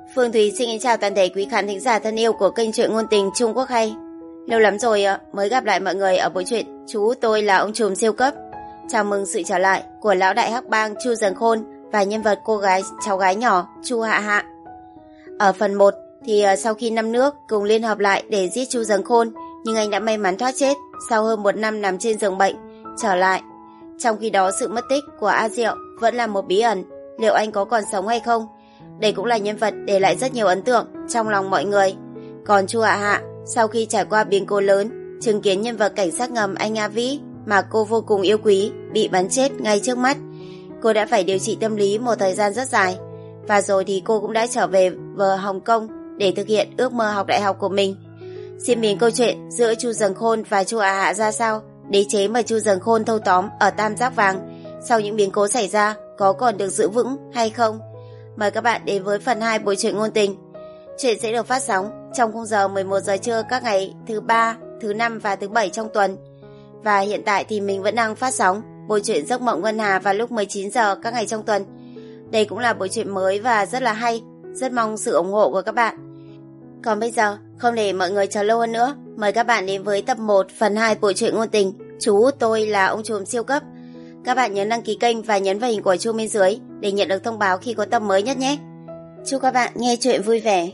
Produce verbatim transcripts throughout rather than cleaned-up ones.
Phương Thúy xin chào toàn thể quý khán thính giả thân yêu của kênh truyện ngôn tình Trung Quốc hay. Lâu lắm rồi mới gặp lại mọi người ở buổi truyện Chú tôi là ông trùm siêu cấp. Chào mừng sự trở lại của lão đại hắc bang Chu Dần Khôn và nhân vật cô gái cháu gái nhỏ Chu Hạ Hạ. Ở phần một thì sau khi năm nước cùng liên hợp lại để giết Chu Dần Khôn, nhưng anh đã may mắn thoát chết sau hơn một năm nằm trên giường bệnh trở lại. Trong khi đó sự mất tích của A Diệu vẫn là một bí ẩn, liệu anh có còn sống hay không? Đây cũng là nhân vật để lại rất nhiều ấn tượng trong lòng mọi người. Còn Chu Hạ Hạ, sau khi trải qua biến cố lớn, chứng kiến nhân vật cảnh sát ngầm anh A Vĩ mà cô vô cùng yêu quý bị bắn chết ngay trước mắt, cô đã phải điều trị tâm lý một thời gian rất dài. Và rồi thì cô cũng đã trở về vờ Hồng Kông để thực hiện ước mơ học đại học của mình. Diễn biến câu chuyện giữa Chu Dần Khôn và Chu Hạ Hạ ra sao, đế chế mà Chu Dần Khôn thâu tóm ở Tam Giác Vàng sau những biến cố xảy ra có còn được giữ vững hay không? Mời các bạn đến với phần hai buổi truyện ngôn tình. Chuyện sẽ được phát sóng trong khung giờ mười một giờ trưa các ngày thứ ba, thứ năm và thứ bảy trong tuần. Và hiện tại thì mình vẫn đang phát sóng buổi truyện Giấc Mộng Ngân Hà vào lúc mười chín giờ các ngày trong tuần. Đây cũng là buổi truyện mới và rất là hay, rất mong sự ủng hộ của các bạn. Còn bây giờ, không để mọi người chờ lâu hơn nữa, mời các bạn đến với tập một phần hai buổi truyện ngôn tình Chú tôi là ông trùm siêu cấp. Các bạn nhớ đăng ký kênh và nhấn vào hình quả chuông bên dưới để nhận được thông báo khi có tập mới nhất nhé. Chúc các bạn nghe chuyện vui vẻ.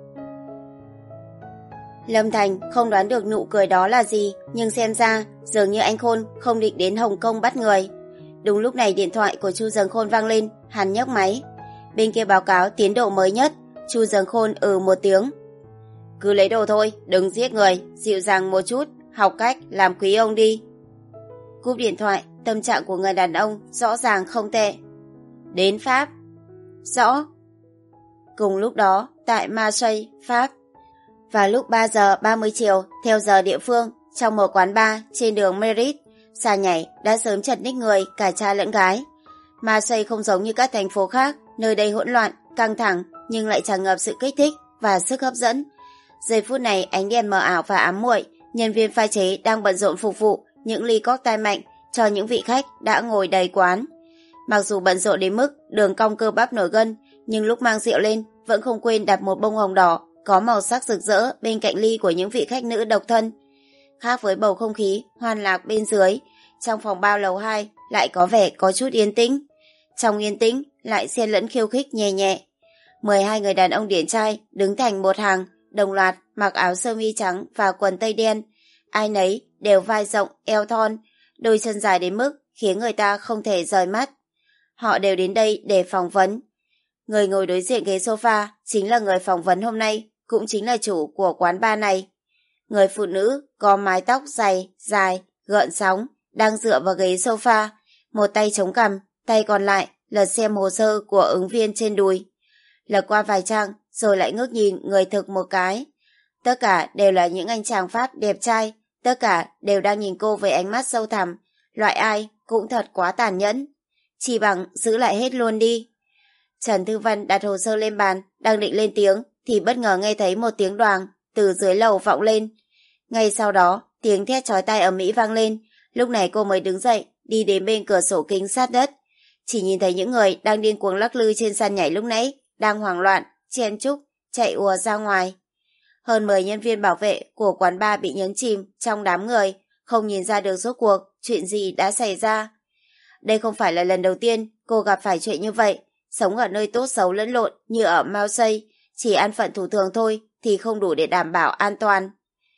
Lâm Thành không đoán được nụ cười đó là gì, nhưng xem ra dường như anh Khôn không định đến Hồng Kông bắt người. Đúng lúc này điện thoại của Chu Dần Khôn vang lên, hắn nhấc máy. Bên kia báo cáo tiến độ mới nhất. Chu Dần Khôn ừ một tiếng. Cứ lấy đồ thôi, đừng giết người, dịu dàng một chút, học cách làm quý ông đi. Cúp điện thoại, tâm trạng của người đàn ông rõ ràng không tệ. Đến Pháp. Rõ. Cùng lúc đó, tại Marseille, Pháp. Vào lúc ba giờ ba mươi chiều, theo giờ địa phương, trong một quán bar trên đường Merit, xà nhảy đã sớm chật ních người cả trai lẫn gái. Marseille không giống như các thành phố khác, nơi đây hỗn loạn, căng thẳng nhưng lại tràn ngập sự kích thích và sức hấp dẫn. Giây phút này ánh đèn mờ ảo và ám muội, nhân viên pha chế đang bận rộn phục vụ những ly cocktail mạnh cho những vị khách đã ngồi đầy quán. Mặc dù bận rộn đến mức đường cong cơ bắp nổi gân, nhưng lúc mang rượu lên vẫn không quên đặt một bông hồng đỏ có màu sắc rực rỡ bên cạnh ly của những vị khách nữ độc thân. Khác với bầu không khí hoan lạc bên dưới, trong phòng bao lầu hai lại có vẻ có chút yên tĩnh. Trong yên tĩnh lại xen lẫn khiêu khích nhẹ nhẹ. mười hai người đàn ông điển trai đứng thành một hàng, đồng loạt mặc áo sơ mi trắng và quần tây đen. Ai nấy đều vai rộng, eo thon, đôi chân dài đến mức khiến người ta không thể rời mắt. Họ đều đến đây để phỏng vấn. Người ngồi đối diện ghế sofa chính là người phỏng vấn hôm nay, cũng chính là chủ của quán bar này. Người phụ nữ có mái tóc dày, dài, gợn sóng, đang dựa vào ghế sofa, một tay chống cằm, tay còn lại lật xem hồ sơ của ứng viên trên đùi. Lật qua vài trang rồi lại ngước nhìn người thực một cái. Tất cả đều là những anh chàng Pháp đẹp trai, tất cả đều đang nhìn cô với ánh mắt sâu thẳm, loại ai cũng thật quá tàn nhẫn. Chỉ bằng giữ lại hết luôn đi. Trần Thư Văn đặt hồ sơ lên bàn, đang định lên tiếng thì bất ngờ nghe thấy một tiếng đoàng từ dưới lầu vọng lên. Ngay sau đó, tiếng thét chói tai ầm ĩ vang lên. Lúc này cô mới đứng dậy, đi đến bên cửa sổ kính sát đất. Chỉ nhìn thấy những người đang điên cuồng lắc lư trên sàn nhảy lúc nãy, đang hoảng loạn, chen chúc, chạy ùa ra ngoài. Hơn mười nhân viên bảo vệ của quán bar bị nhấn chìm trong đám người, không nhìn ra được rốt cuộc chuyện gì đã xảy ra. Đây không phải là lần đầu tiên cô gặp phải chuyện như vậy. Sống ở nơi tốt xấu lẫn lộn như ở Marseille, chỉ an phận thủ thường thôi thì không đủ để đảm bảo an toàn.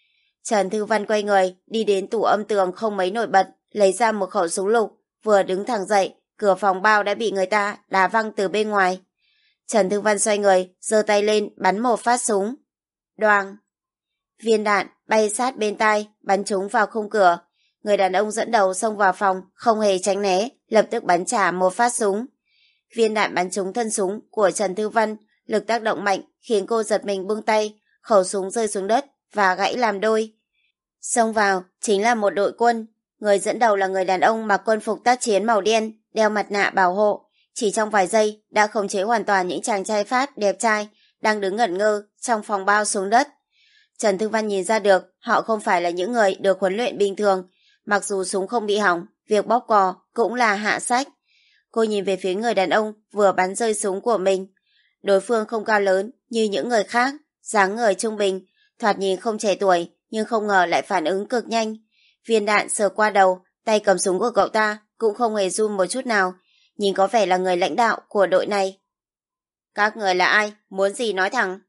Trần Thư Văn quay người, đi đến tủ âm tường không mấy nổi bật, lấy ra một khẩu súng lục, vừa đứng thẳng dậy, cửa phòng bao đã bị người ta đá văng từ bên ngoài. Trần Thư Văn xoay người, giơ tay lên, bắn một phát súng. Đoàng! Viên đạn bay sát bên tai, bắn trúng vào khung cửa. Người đàn ông dẫn đầu xông vào phòng, không hề tránh né, lập tức bắn trả một phát súng. Viên đạn bắn trúng thân súng của Trần Thư Văn, lực tác động mạnh khiến cô giật mình buông tay, khẩu súng rơi xuống đất và gãy làm đôi. Xông vào chính là một đội quân, người dẫn đầu là người đàn ông mặc quân phục tác chiến màu đen, đeo mặt nạ bảo hộ, chỉ trong vài giây đã khống chế hoàn toàn những chàng trai Pháp đẹp trai đang đứng ngẩn ngơ trong phòng bao xuống đất. Trần Thư Văn nhìn ra được họ không phải là những người được huấn luyện bình thường, mặc dù súng không bị hỏng, việc bóp cò cũng là hạ sách. Cô nhìn về phía người đàn ông vừa bắn rơi súng của mình. Đối phương không cao lớn, như những người khác, dáng người trung bình, thoạt nhìn không trẻ tuổi, nhưng không ngờ lại phản ứng cực nhanh. Viên đạn sờ qua đầu, tay cầm súng của cậu ta cũng không hề run một chút nào, nhìn có vẻ là người lãnh đạo của đội này. Các người là ai? Muốn gì nói thẳng.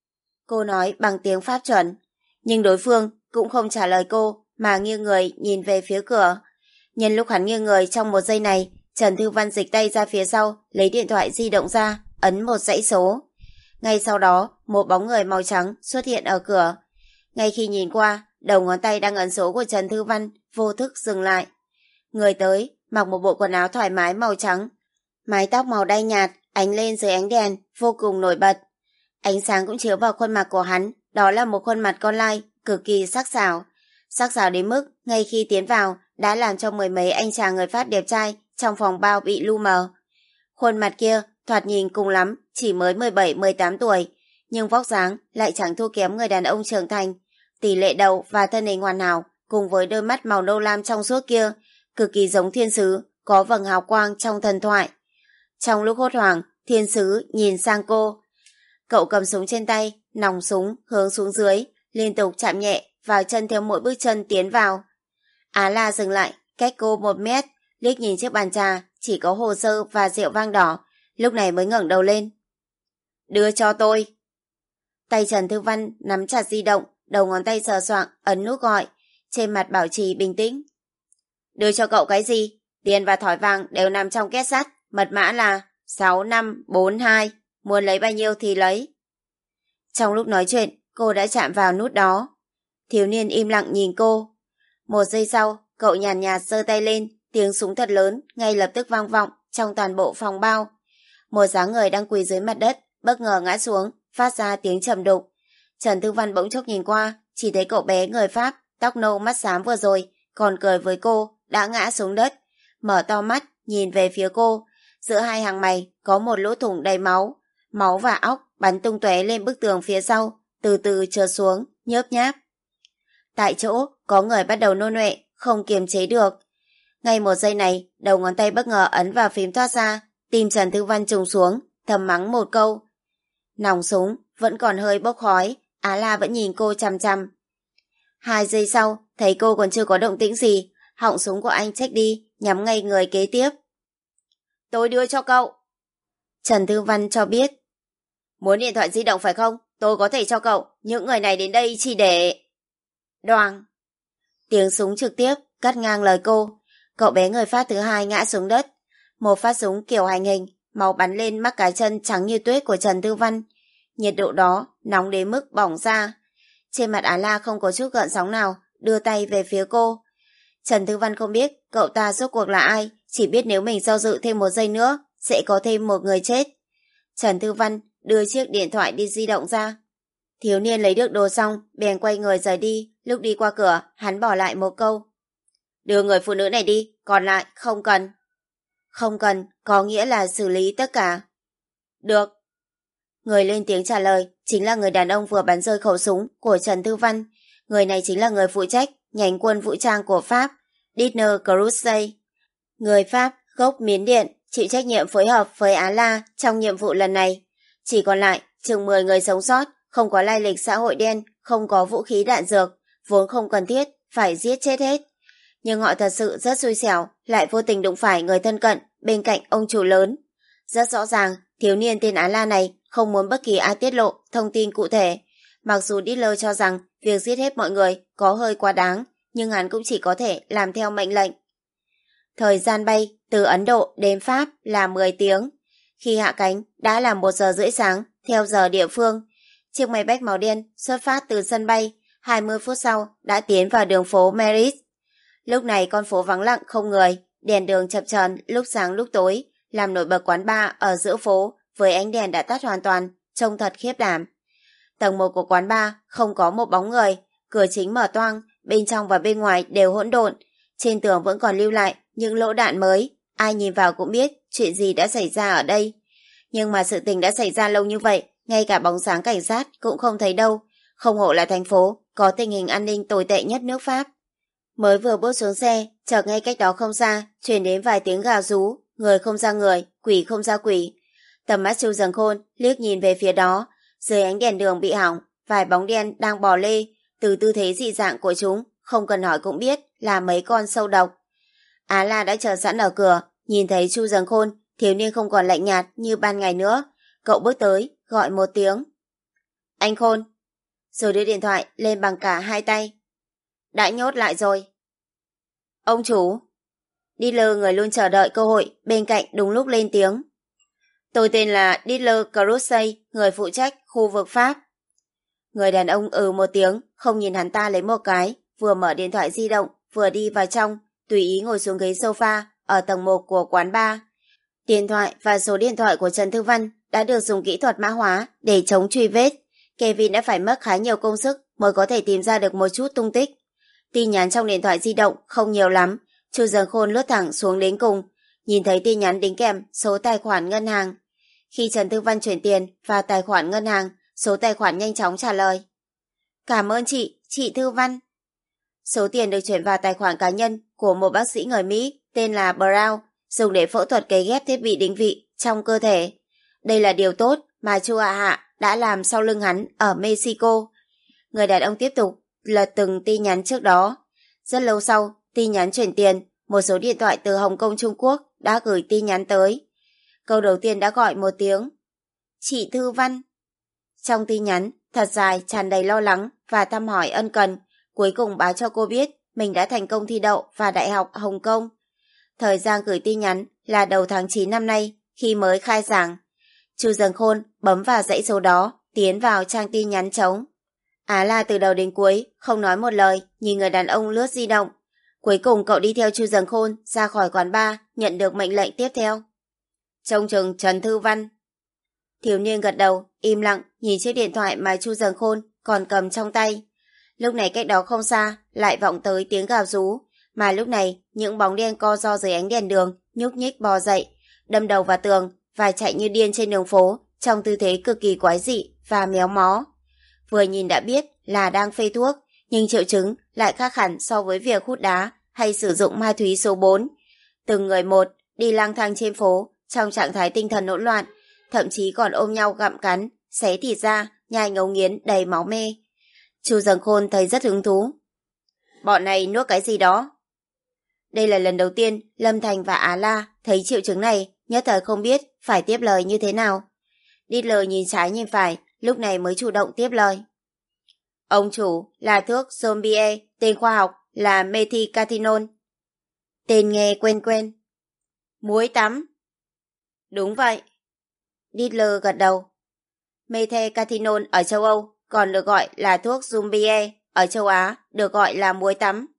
Cô nói bằng tiếng Pháp chuẩn, nhưng đối phương cũng không trả lời cô mà nghiêng người nhìn về phía cửa. Nhân lúc hắn nghiêng người trong một giây này, Trần Thư Văn dịch tay ra phía sau, lấy điện thoại di động ra, ấn một dãy số. Ngay sau đó, một bóng người màu trắng xuất hiện ở cửa. Ngay khi nhìn qua, đầu ngón tay đang ấn số của Trần Thư Văn vô thức dừng lại. Người tới mặc một bộ quần áo thoải mái màu trắng, mái tóc màu đay nhạt ánh lên dưới ánh đèn vô cùng nổi bật. Ánh sáng cũng chiếu vào khuôn mặt của hắn, đó là một khuôn mặt con lai cực kỳ sắc sảo. Sắc sảo đến mức ngay khi tiến vào đã làm cho mười mấy anh chàng người Pháp đẹp trai trong phòng bao bị lu mờ. Khuôn mặt kia thoạt nhìn cùng lắm chỉ mới mười bảy mười tám tuổi, nhưng vóc dáng lại chẳng thua kém người đàn ông trưởng thành. Tỷ lệ đầu và thân hình hoàn hảo cùng với đôi mắt màu nâu lam trong suốt kia cực kỳ giống thiên sứ có vầng hào quang trong thần thoại. Trong lúc hốt hoảng, thiên sứ nhìn sang cô. Cậu cầm súng trên tay, nòng súng hướng xuống dưới, liên tục chạm nhẹ vào chân theo mỗi bước chân tiến vào. Á La dừng lại, cách cô một mét, liếc nhìn chiếc bàn trà chỉ có hồ sơ và rượu vang đỏ, lúc này mới ngẩng đầu lên. Đưa cho tôi. Tay Trần Thư Văn nắm chặt di động, đầu ngón tay sờ soạng ấn nút gọi, trên mặt bảo trì bình tĩnh. Đưa cho cậu cái gì? Tiền và thỏi vàng đều nằm trong két sắt, mật mã là sáu năm bốn hai, muốn lấy bao nhiêu thì lấy. Trong lúc nói chuyện, cô đã chạm vào nút đó. Thiếu niên im lặng nhìn cô. Một giây sau, cậu nhàn nhạt giơ tay lên, tiếng súng thật lớn ngay lập tức vang vọng trong toàn bộ phòng bao. Một dáng người đang quỳ dưới mặt đất bất ngờ ngã xuống, phát ra tiếng trầm đục. Trần Thư Văn bỗng chốc nhìn qua, chỉ thấy cậu bé người Pháp, tóc nâu mắt xám vừa rồi còn cười với cô đã ngã xuống đất, mở to mắt nhìn về phía cô. Giữa hai hàng mày có một lỗ thủng đầy máu, máu và óc bắn tung tóe lên bức tường phía sau, từ từ trượt xuống, nhớp nháp. Tại chỗ có người bắt đầu nôn ọe, không kiềm chế được. Ngay một giây này, đầu ngón tay bất ngờ ấn vào phím thoát ra, tim Trần Thư Văn trùng xuống, thầm mắng một câu. Nòng súng vẫn còn hơi bốc khói, Á La vẫn nhìn cô chằm chằm. Hai giây sau, thấy cô còn chưa có động tĩnh gì, họng súng của anh check đi, nhắm ngay người kế tiếp. Tôi đưa cho cậu. Trần Thư Văn cho biết. Muốn điện thoại di động phải không? Tôi có thể cho cậu, những người này đến đây chỉ để... Đoàng. Tiếng súng trực tiếp cắt ngang lời cô. Cậu bé người Pháp thứ hai ngã xuống đất. Một phát súng kiểu hành hình, máu bắn lên mắt cái chân trắng như tuyết của Trần Thư Văn. Nhiệt độ đó nóng đến mức bỏng ra. Trên mặt Á La không có chút gợn sóng nào, đưa tay về phía cô. Trần Thư Văn không biết cậu ta rốt cuộc là ai, chỉ biết nếu mình do dự thêm một giây nữa sẽ có thêm một người chết. Trần Thư Văn đưa chiếc điện thoại đi di động ra. Thiếu niên lấy được đồ xong, bèn quay người rời đi. Lúc đi qua cửa, hắn bỏ lại một câu. Đưa người phụ nữ này đi, còn lại không cần. Không cần, có nghĩa là xử lý tất cả. Được. Người lên tiếng trả lời chính là người đàn ông vừa bắn rơi khẩu súng của Trần Thư Văn. Người này chính là người phụ trách nhánh quân vũ trang của Pháp, Dietner Crusade. Người Pháp gốc Miến Điện, chịu trách nhiệm phối hợp với Á La trong nhiệm vụ lần này. Chỉ còn lại chừng mười người sống sót, không có lai lịch xã hội đen, không có vũ khí đạn dược, vốn không cần thiết phải giết chết hết. Nhưng họ thật sự rất xui xẻo, lại vô tình đụng phải người thân cận bên cạnh ông chủ lớn. Rất rõ ràng, thiếu niên tên Á La này không muốn bất kỳ ai tiết lộ thông tin cụ thể. Mặc dù Hitler cho rằng việc giết hết mọi người có hơi quá đáng, nhưng hắn cũng chỉ có thể làm theo mệnh lệnh. Thời gian bay từ Ấn Độ đến Pháp là mười tiếng. Khi hạ cánh đã là một giờ rưỡi sáng theo giờ địa phương. Chiếc máy bay màu đen xuất phát từ sân bay, hai mươi phút sau đã tiến vào đường phố Meris. Lúc này con phố vắng lặng không người, đèn đường chập chờn lúc sáng lúc tối, làm nổi bật quán bar ở giữa phố với ánh đèn đã tắt hoàn toàn, trông thật khiếp đảm. Tầng một của quán bar không có một bóng người, cửa chính mở toang, bên trong và bên ngoài đều hỗn độn. Trên tường vẫn còn lưu lại những lỗ đạn mới, ai nhìn vào cũng biết chuyện gì đã xảy ra ở đây. Nhưng mà sự tình đã xảy ra lâu như vậy, ngay cả bóng sáng cảnh sát cũng không thấy đâu. Không hổ là thành phố có tình hình an ninh tồi tệ nhất nước Pháp. Mới vừa bước xuống xe, chợt ngay cách đó không xa truyền đến vài tiếng gào rú, người không ra người, quỷ không ra quỷ. Tầm mắt Chu Dần Khôn liếc nhìn về phía đó, Dưới ánh đèn đường bị hỏng, vài bóng đen đang bò lê, từ tư thế dị dạng của chúng, không cần hỏi cũng biết là mấy con sâu độc. Á La đã chờ sẵn ở cửa, nhìn thấy Chu Dần Khôn, thiếu niên không còn lạnh nhạt như ban ngày nữa. Cậu bước tới, gọi một tiếng. Anh Khôn. Rồi đưa điện thoại lên bằng cả hai tay. Đã nhốt lại rồi. Ông chủ. Dealer người luôn chờ đợi cơ hội bên cạnh đúng lúc lên tiếng. Tôi tên là Dealer Crusade, người phụ trách khu vực Pháp. Người đàn ông ừ một tiếng, không nhìn hắn ta lấy một cái, vừa mở điện thoại di động, vừa đi vào trong, tùy ý ngồi xuống ghế sofa ở tầng một của quán bar. Điện thoại và số điện thoại của Trần Thư Văn đã được dùng kỹ thuật mã hóa để chống truy vết. Kevin đã phải mất khá nhiều công sức mới có thể tìm ra được một chút tung tích. Tin nhắn trong điện thoại di động không nhiều lắm. Chu Dần Khôn lướt thẳng xuống đến cùng, nhìn thấy tin nhắn đính kèm số tài khoản ngân hàng. Khi Trần Thư Văn chuyển tiền vào tài khoản ngân hàng, số tài khoản nhanh chóng trả lời. Cảm ơn chị, chị Thư Văn. Số tiền được chuyển vào tài khoản cá nhân của một bác sĩ người Mỹ tên là Brown, dùng để phẫu thuật cấy ghép thiết bị định vị trong cơ thể. Đây là điều tốt mà Chu Hạ Hạ đã làm sau lưng hắn ở Mexico. Người đàn ông tiếp tục lật từng tin nhắn trước đó. Rất lâu sau, tin nhắn chuyển tiền, một số điện thoại từ Hồng Kông Trung Quốc đã gửi tin nhắn tới. Câu đầu tiên đã gọi một tiếng. Chị Thư Văn. Trong tin nhắn, thật dài, tràn đầy lo lắng và thăm hỏi ân cần, cuối cùng báo cho cô biết mình đã thành công thi đậu vào Đại học Hồng Kông. Thời gian gửi tin nhắn là đầu tháng chín năm nay, khi mới khai giảng. Chu Dần Khôn bấm vào dãy số đó, tiến vào trang tin nhắn trống. Á La từ đầu đến cuối, không nói một lời, nhìn người đàn ông lướt di động. Cuối cùng cậu đi theo Chu Dần Khôn ra khỏi quán bar, nhận được mệnh lệnh tiếp theo. Trông chừng Trần Thư Văn. Thiếu niên gật đầu, im lặng, nhìn chiếc điện thoại mà Chu Dần Khôn còn cầm trong tay. Lúc này cách đó không xa, lại vọng tới tiếng gào rú, mà lúc này những bóng đen co ro dưới ánh đèn đường, nhúc nhích bò dậy, đâm đầu vào tường và chạy như điên trên đường phố, trong tư thế cực kỳ quái dị và méo mó. Vừa nhìn đã biết là đang phê thuốc, nhưng triệu chứng lại khác hẳn so với việc hút đá hay sử dụng ma túy số bốn. Từng người một đi lang thang trên phố trong trạng thái tinh thần hỗn loạn, thậm chí còn ôm nhau gặm cắn, xé thịt ra, nhai ngấu nghiến đầy máu me. Chu Dần Khôn thấy rất hứng thú. Bọn này nuốt cái gì đó? Đây là lần đầu tiên Lâm Thành và Á La thấy triệu chứng này, nhất thời không biết phải tiếp lời như thế nào. Dealer nhìn trái nhìn phải, lúc này mới chủ động tiếp lời. Ông chủ là thuốc Zombie, tên khoa học là methycatinone. Tên nghe quen quen. Muối tắm. Đúng vậy. Dealer gật đầu. Methycatinone ở châu Âu còn được gọi là thuốc Zombie, ở châu Á được gọi là muối tắm.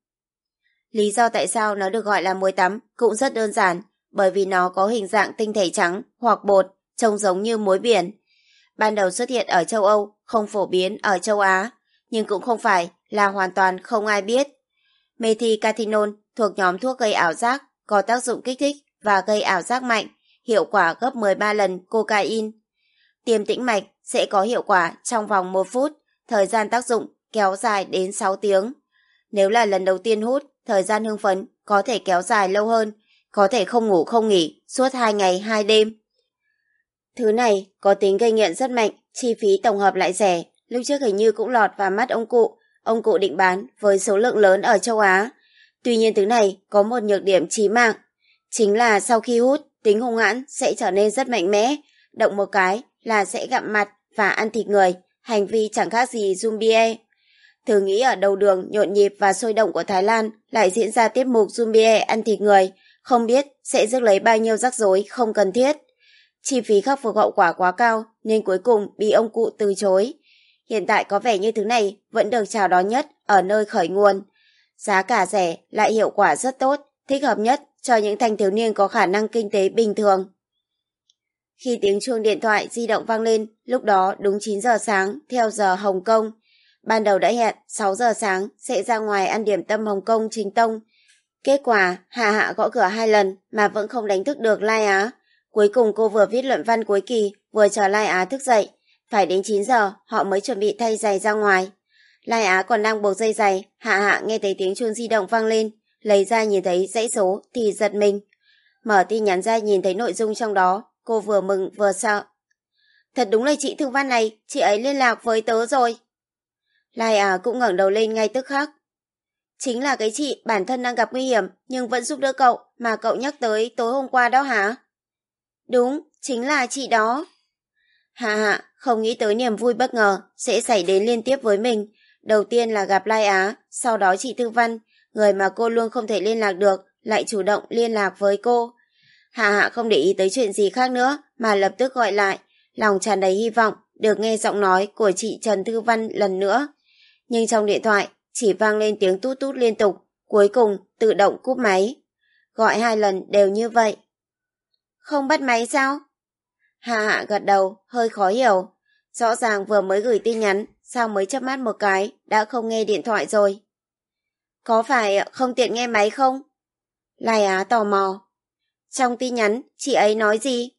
Lý do tại sao nó được gọi là muối tắm cũng rất đơn giản, bởi vì nó có hình dạng tinh thể trắng hoặc bột, trông giống như muối biển. Ban đầu xuất hiện ở châu Âu, không phổ biến ở châu Á, nhưng cũng không phải là hoàn toàn không ai biết. Methycatinone thuộc nhóm thuốc gây ảo giác, có tác dụng kích thích và gây ảo giác mạnh, hiệu quả gấp mười ba lần cocaine. Tiêm tĩnh mạch sẽ có hiệu quả trong vòng một phút, thời gian tác dụng kéo dài đến sáu tiếng. Nếu là lần đầu tiên hút, thời gian hưng phấn có thể kéo dài lâu hơn, có thể không ngủ không nghỉ suốt hai ngày hai đêm. Thứ này có tính gây nghiện rất mạnh, chi phí tổng hợp lại rẻ, lúc trước hình như cũng lọt vào mắt ông cụ, ông cụ định bán với số lượng lớn ở châu Á. Tuy nhiên thứ này có một nhược điểm chí mạng, chính là sau khi hút, tính hung hãn sẽ trở nên rất mạnh mẽ, động một cái là sẽ gặm mặt và ăn thịt người, hành vi chẳng khác gì zombie. Thử nghĩ ở đầu đường nhộn nhịp và sôi động của Thái Lan lại diễn ra tiết mục zombie ăn thịt người, không biết sẽ rước lấy bao nhiêu rắc rối không cần thiết. Chi phí khắc phục hậu quả quá cao nên cuối cùng bị ông cụ từ chối. Hiện tại có vẻ như thứ này vẫn được chào đón nhất ở nơi khởi nguồn. Giá cả rẻ lại hiệu quả rất tốt, thích hợp nhất cho những thanh thiếu niên có khả năng kinh tế bình thường. Khi tiếng chuông điện thoại di động vang lên, lúc đó đúng chín giờ sáng theo giờ Hồng Kông. Ban đầu đã hẹn sáu giờ sáng sẽ ra ngoài ăn điểm tâm Hồng Kông chính tông. Kết quả Hạ Hạ gõ cửa hai lần mà vẫn không đánh thức được Lai Á. Cuối cùng cô vừa viết luận văn cuối kỳ, vừa chờ Lai Á thức dậy. Phải đến chín giờ họ mới chuẩn bị thay giày ra ngoài. Lai Á còn đang buộc dây giày, Hạ Hạ nghe thấy tiếng chuông di động vang lên, lấy ra nhìn thấy dãy số thì giật mình. Mở tin nhắn ra nhìn thấy nội dung trong đó, cô vừa mừng vừa sợ. thật đúng là chị Thư Văn này, chị ấy liên lạc với tớ rồi. Lai Á cũng ngẩng đầu lên ngay tức khắc. Chính là cái chị bản thân đang gặp nguy hiểm nhưng vẫn giúp đỡ cậu mà cậu nhắc tới tối hôm qua đó hả? Đúng, chính là chị đó. Hạ Hạ không nghĩ tới niềm vui bất ngờ sẽ xảy đến liên tiếp với mình. Đầu tiên là gặp Lai Á, sau đó chị Thư Văn, người mà cô luôn không thể liên lạc được, lại chủ động liên lạc với cô. Hạ Hạ không để ý tới chuyện gì khác nữa mà lập tức gọi lại, lòng tràn đầy hy vọng được nghe giọng nói của chị Trần Thư Văn lần nữa. Nhưng trong điện thoại chỉ vang lên tiếng tút tút liên tục, cuối cùng tự động cúp máy. Gọi hai lần đều như vậy. Không bắt máy sao? Hạ Hạ gật đầu, hơi khó hiểu. Rõ ràng vừa mới gửi tin nhắn, sao mới chớp mắt một cái, đã không nghe điện thoại rồi. Có phải không tiện nghe máy không? Lai Á tò mò. Trong tin nhắn, chị ấy nói gì?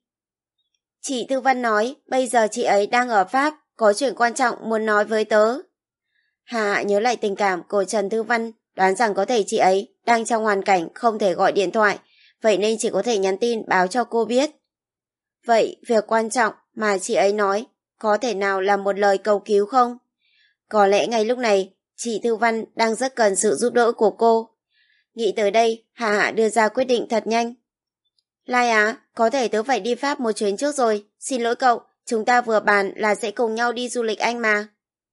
Chị Thư Văn nói, bây giờ chị ấy đang ở Pháp, có chuyện quan trọng muốn nói với tớ. Hạ Hạ nhớ lại tình cảm của Trần Thư Văn, đoán rằng có thể chị ấy đang trong hoàn cảnh không thể gọi điện thoại, vậy nên chỉ có thể nhắn tin báo cho cô biết. Vậy việc quan trọng mà chị ấy nói có thể nào là một lời cầu cứu không? Có lẽ ngay lúc này chị Thư Văn đang rất cần sự giúp đỡ của cô. Nghĩ tới đây, Hạ Hạ đưa ra quyết định thật nhanh. Lai Á, có thể tớ phải đi Pháp một chuyến trước rồi, xin lỗi cậu, chúng ta vừa bàn là sẽ cùng nhau đi du lịch Anh mà.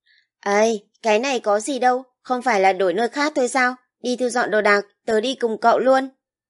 Ây, cái này có gì đâu, không phải là đổi nơi khác thôi sao? Đi thu dọn đồ đạc, tớ đi cùng cậu luôn.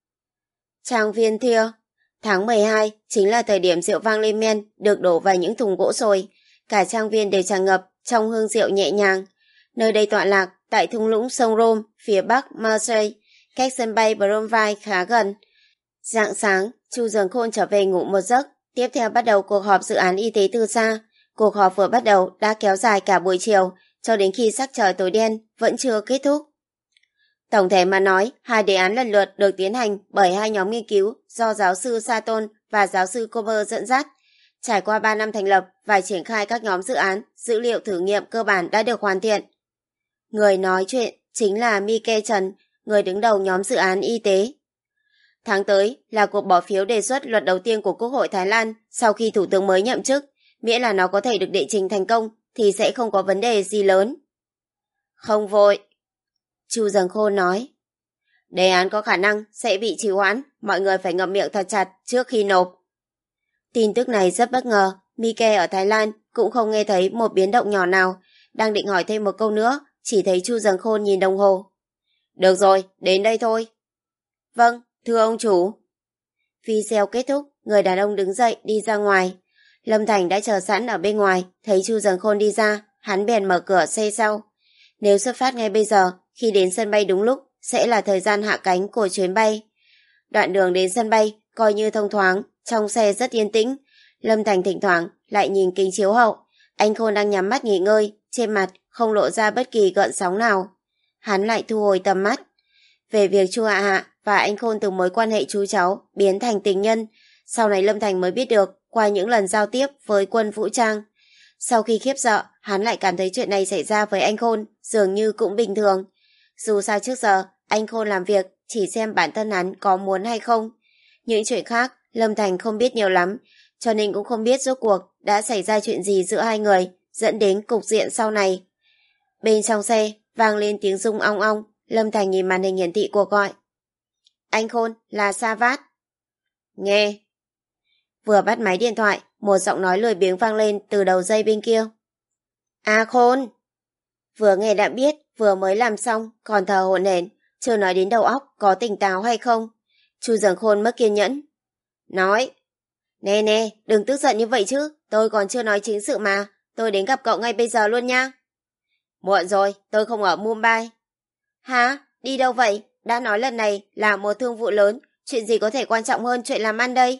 Trang viên Thia. Tháng mười hai chính là thời điểm rượu vang lên men được đổ vào những thùng gỗ sồi. Cả trang viên đều tràn ngập trong hương rượu nhẹ nhàng. Nơi đây tọa lạc tại thung lũng sông Rhône phía bắc Marseille, cách sân bay Bronville khá gần. Rạng sáng, Chu Dường Khôn trở về ngủ một giấc, tiếp theo bắt đầu cuộc họp dự án y tế từ xa. Cuộc họp vừa bắt đầu đã kéo dài cả buổi chiều, cho đến khi sắc trời tối đen vẫn chưa kết thúc. Tổng thể mà nói, hai đề án lần lượt được tiến hành bởi hai nhóm nghiên cứu do giáo sư Saton và giáo sư Kober dẫn dắt. Trải qua ba năm thành lập và triển khai các nhóm dự án, dữ liệu thử nghiệm cơ bản đã được hoàn thiện. Người nói chuyện chính là Mike Trần, người đứng đầu nhóm dự án y tế. Tháng tới là cuộc bỏ phiếu đề xuất luật đầu tiên của Quốc hội Thái Lan sau khi thủ tướng mới nhậm chức, miễn là nó có thể được đệ trình thành công thì sẽ không có vấn đề gì lớn. Không vội. Chu Dường Khôn nói. Đề án có khả năng sẽ bị trì hoãn, mọi người phải ngậm miệng thật chặt trước khi nộp. Tin tức này rất bất ngờ, Mike ở Thái Lan cũng không nghe thấy một biến động nhỏ nào, đang định hỏi thêm một câu nữa, chỉ thấy Chu Dường Khôn nhìn đồng hồ. Được rồi, đến đây thôi. Vâng, thưa ông chủ. Video kết thúc, người đàn ông đứng dậy đi ra ngoài. Lâm Thành đã chờ sẵn ở bên ngoài, thấy Chu Dường Khôn đi ra, hắn bèn mở cửa xe sau. Nếu xuất phát ngay bây giờ, khi đến sân bay đúng lúc, sẽ là thời gian hạ cánh của chuyến bay. Đoạn đường đến sân bay coi như thông thoáng, trong xe rất yên tĩnh. Lâm Thành thỉnh thoảng lại nhìn kính chiếu hậu. Anh Khôn đang nhắm mắt nghỉ ngơi, trên mặt không lộ ra bất kỳ gợn sóng nào. Hắn lại thu hồi tầm mắt. Về việc Chu Hạ Hạ và anh Khôn từ mối quan hệ chú cháu biến thành tình nhân, sau này Lâm Thành mới biết được qua những lần giao tiếp với quân vũ trang. Sau khi khiếp sợ, hắn lại cảm thấy chuyện này xảy ra với anh Khôn dường như cũng bình thường. Dù sao trước giờ, anh Khôn làm việc chỉ xem bản thân hắn có muốn hay không. Những chuyện khác, Lâm Thành không biết nhiều lắm, cho nên cũng không biết rốt cuộc đã xảy ra chuyện gì giữa hai người, dẫn đến cục diện sau này. Bên trong xe, vang lên tiếng rung ong ong, Lâm Thành nhìn màn hình hiển thị cuộc gọi. Anh Khôn, là Savat. Nghe. Vừa bắt máy điện thoại, một giọng nói lười biếng vang lên từ đầu dây bên kia. A Khôn. Vừa nghe đã biết, vừa mới làm xong, còn thờ hổn hển, chưa nói đến đầu óc có tỉnh táo hay không. Chu Dường Khôn mất kiên nhẫn. Nói. Nè nè, đừng tức giận như vậy chứ, tôi còn chưa nói chính sự mà, tôi đến gặp cậu ngay bây giờ luôn nha. Muộn rồi, tôi không ở Mumbai. Hả? Đi đâu vậy? Đã nói lần này là một thương vụ lớn, chuyện gì có thể quan trọng hơn chuyện làm ăn đây?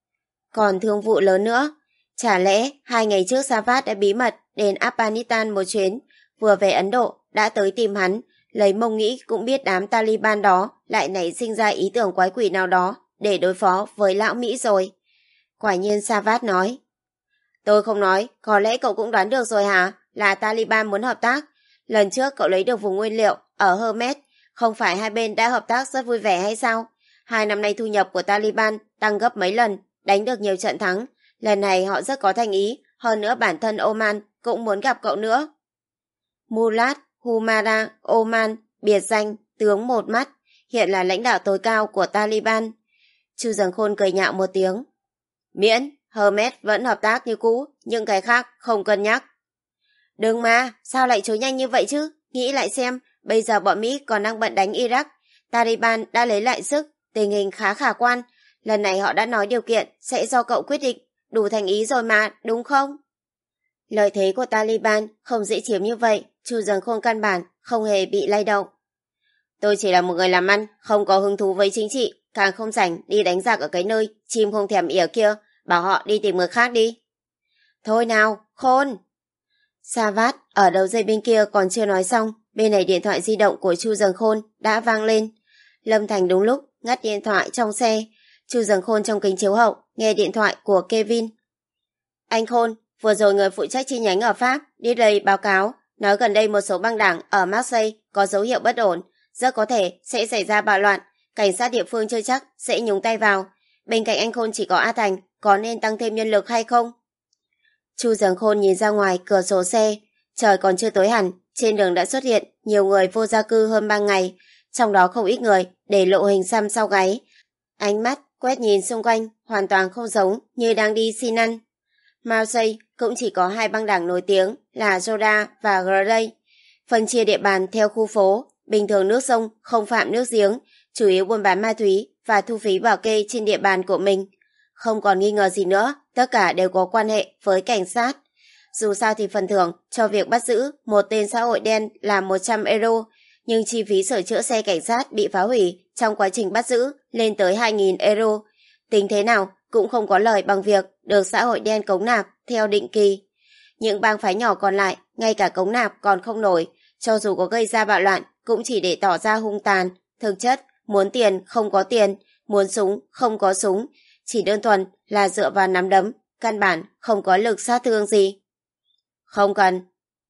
Còn thương vụ lớn nữa, chả lẽ hai ngày trước Savat đã bí mật đến Afghanistan một chuyến, vừa về Ấn Độ đã tới tìm hắn, lấy mông nghĩ cũng biết đám Taliban đó lại nảy sinh ra ý tưởng quái quỷ nào đó để đối phó với lão Mỹ rồi. Quả nhiên Savat nói. Tôi không nói, có lẽ cậu cũng đoán được rồi hả? Là Taliban muốn hợp tác. Lần trước cậu lấy được vùng nguyên liệu ở Hermes, không phải hai bên đã hợp tác rất vui vẻ hay sao? Hai năm nay thu nhập của Taliban tăng gấp mấy lần, đánh được nhiều trận thắng. Lần này họ rất có thành ý, hơn nữa bản thân Oman cũng muốn gặp cậu nữa. Mullah Humara Oman, biệt danh tướng một mắt, hiện là lãnh đạo tối cao của Taliban. Chu Dần Khôn cười nhạo một tiếng. Miễn Hermes vẫn hợp tác như cũ, những cái khác không cân nhắc. Đừng mà, sao lại chối nhanh như vậy chứ? Nghĩ lại xem, bây giờ bọn Mỹ còn đang bận đánh Iraq. Taliban đã lấy lại sức, tình hình khá khả quan. Lần này họ đã nói điều kiện sẽ do cậu quyết định, đủ thành ý rồi mà, đúng không? Lợi thế của Taliban không dễ chiếm như vậy, Chu Dần Khôn căn bản không hề bị lay động. Tôi chỉ là một người làm ăn, không có hứng thú với chính trị, càng không rảnh đi đánh giặc ở cái nơi chim không thèm ỉa kia, bảo họ đi tìm người khác đi. Thôi nào, Khôn! Savat ở đầu dây bên kia còn chưa nói xong, bên này điện thoại di động của Chu Dần Khôn đã vang lên. Lâm Thành đúng lúc ngắt điện thoại trong xe. Chu Dần Khôn trong kính chiếu hậu nghe điện thoại của Kevin. Anh Khôn, vừa rồi người phụ trách chi nhánh ở Pháp đi đây báo cáo, nói gần đây một số băng đảng ở Marseille có dấu hiệu bất ổn, rất có thể sẽ xảy ra bạo loạn, cảnh sát địa phương chưa chắc sẽ nhúng tay vào. Bên cạnh anh Khôn chỉ có A Thành, có nên tăng thêm nhân lực hay không? Chu Dần Khôn nhìn ra ngoài cửa sổ xe, trời còn chưa tối hẳn, trên đường đã xuất hiện nhiều người vô gia cư hơn ba ngày, trong đó không ít người để lộ hình xăm sau gáy. Ánh mắt quét nhìn xung quanh hoàn toàn không giống như đang đi xin ăn. Marseille cũng chỉ có hai băng đảng nổi tiếng là Joda và Grey. Phân chia địa bàn theo khu phố, bình thường nước sông không phạm nước giếng, chủ yếu buôn bán ma túy và thu phí bảo kê trên địa bàn của mình. Không còn nghi ngờ gì nữa, tất cả đều có quan hệ với cảnh sát. Dù sao thì phần thưởng cho việc bắt giữ một tên xã hội đen là một trăm euro, nhưng chi phí sửa chữa xe cảnh sát bị phá hủy trong quá trình bắt giữ lên tới hai nghìn euro. Tính thế nào cũng không có lời bằng việc được xã hội đen cống nạp theo định kỳ. Những bang phái nhỏ còn lại, ngay cả cống nạp còn không nổi, cho dù có gây ra bạo loạn cũng chỉ để tỏ ra hung tàn. Thực chất, muốn tiền không có tiền, muốn súng không có súng, chỉ đơn thuần là dựa vào nắm đấm, căn bản không có lực sát thương gì. Không cần.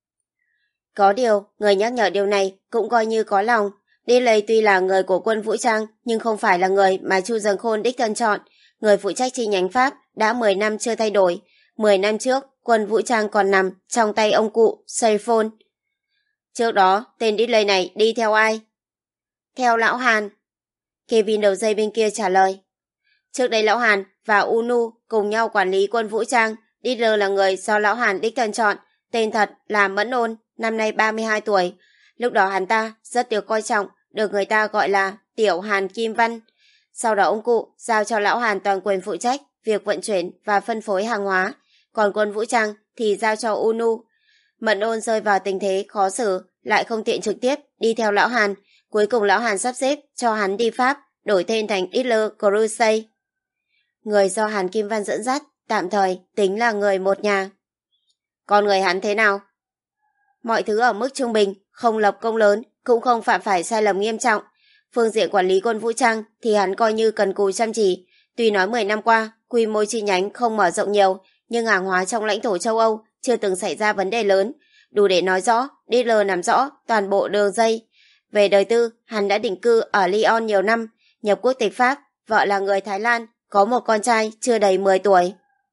Có điều, người nhắc nhở điều này cũng coi như có lòng. Delay tuy là người của quân vũ trang, nhưng không phải là người mà Chu Dần Khôn đích thân chọn. Người phụ trách chi nhánh Pháp đã mười năm chưa thay đổi. mười năm trước, quân vũ trang còn nằm trong tay ông cụ Sayphone. Trước đó, tên Delay này đi theo ai? Theo lão Hàn. Kevin đầu dây bên kia trả lời. Trước đây lão Hàn và Unu cùng nhau quản lý quân vũ trang. Dealer là người do lão Hàn đích thân chọn, tên thật là Mẫn Ôn, năm nay ba mươi hai tuổi. Lúc đó hắn ta rất được coi trọng, được người ta gọi là Tiểu Hàn Kim Văn. Sau đó ông cụ giao cho lão Hàn toàn quyền phụ trách việc vận chuyển và phân phối hàng hóa, còn quân vũ trang thì giao cho Unu. Mẫn Ôn rơi vào tình thế khó xử, lại không tiện trực tiếp đi theo lão Hàn. Cuối cùng lão Hàn sắp xếp cho hắn đi Pháp, đổi tên thành Hitler Crusade. Người do Hàn Kim Văn dẫn dắt, tạm thời tính là người một nhà. Còn người hắn thế nào? Mọi thứ ở mức trung bình, không lập công lớn, cũng không phạm phải sai lầm nghiêm trọng. Phương diện quản lý quân vũ trang thì hắn coi như cần cù chăm chỉ. Tuy nói mười năm qua, quy mô chi nhánh không mở rộng nhiều, nhưng hàng hóa trong lãnh thổ châu Âu chưa từng xảy ra vấn đề lớn. Đủ để nói rõ, dealer nắm rõ toàn bộ đường dây. Về đời tư, hắn đã định cư ở Lyon nhiều năm, nhập quốc tịch Pháp, vợ là người Thái Lan, có một con trai chưa đầy mười tuổi.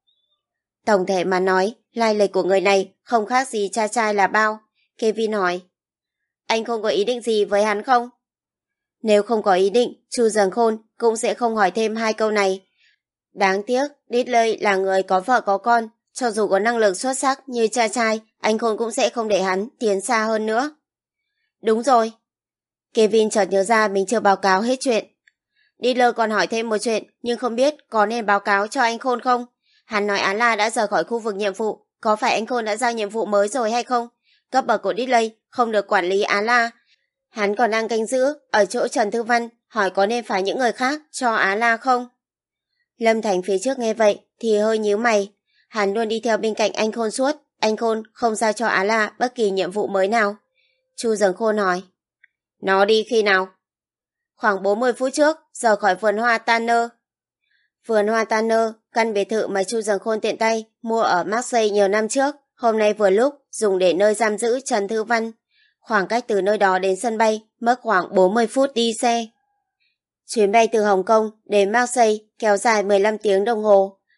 Tổng thể mà nói, lai lịch của người này không khác gì cha trai là bao. Kevin hỏi. Anh không có ý định gì với hắn không? Nếu không có ý định, Chu Dần Khôn cũng sẽ không hỏi thêm hai câu này. Đáng tiếc, Diddley là người có vợ có con, cho dù có năng lực xuất sắc như cha trai, anh Khôn cũng sẽ không để hắn tiến xa hơn nữa. Đúng rồi. Kevin chợt nhớ ra mình chưa báo cáo hết chuyện. Diddley còn hỏi thêm một chuyện, nhưng không biết có nên báo cáo cho anh Khôn không? Hắn nói Á La đã rời khỏi khu vực nhiệm vụ, có phải anh Khôn đã giao nhiệm vụ mới rồi hay không? Cấp bậc của Diddley không được quản lý Á La. Hắn còn đang canh giữ ở chỗ Trần Thư Văn, hỏi có nên phái những người khác cho Á La không? Lâm Thành phía trước nghe vậy thì hơi nhíu mày. Hắn luôn đi theo bên cạnh anh Khôn suốt, anh Khôn không giao cho Á La bất kỳ nhiệm vụ mới nào. Chu Dần Khôn hỏi. Nó đi khi nào? Khoảng bốn mươi phút trước, rời khỏi vườn hoa Tanner. Vườn hoa Tanner, căn biệt thự mà Chu Dần Khôn tiện tay mua ở Marseille nhiều năm trước, hôm nay vừa lúc dùng để nơi giam giữ Trần Thư Văn. Khoảng cách từ nơi đó đến sân bay mất khoảng bốn mươi phút đi xe. Chuyến bay từ Hồng Kông đến Marseille kéo dài mười lăm tiếng đồng hồ.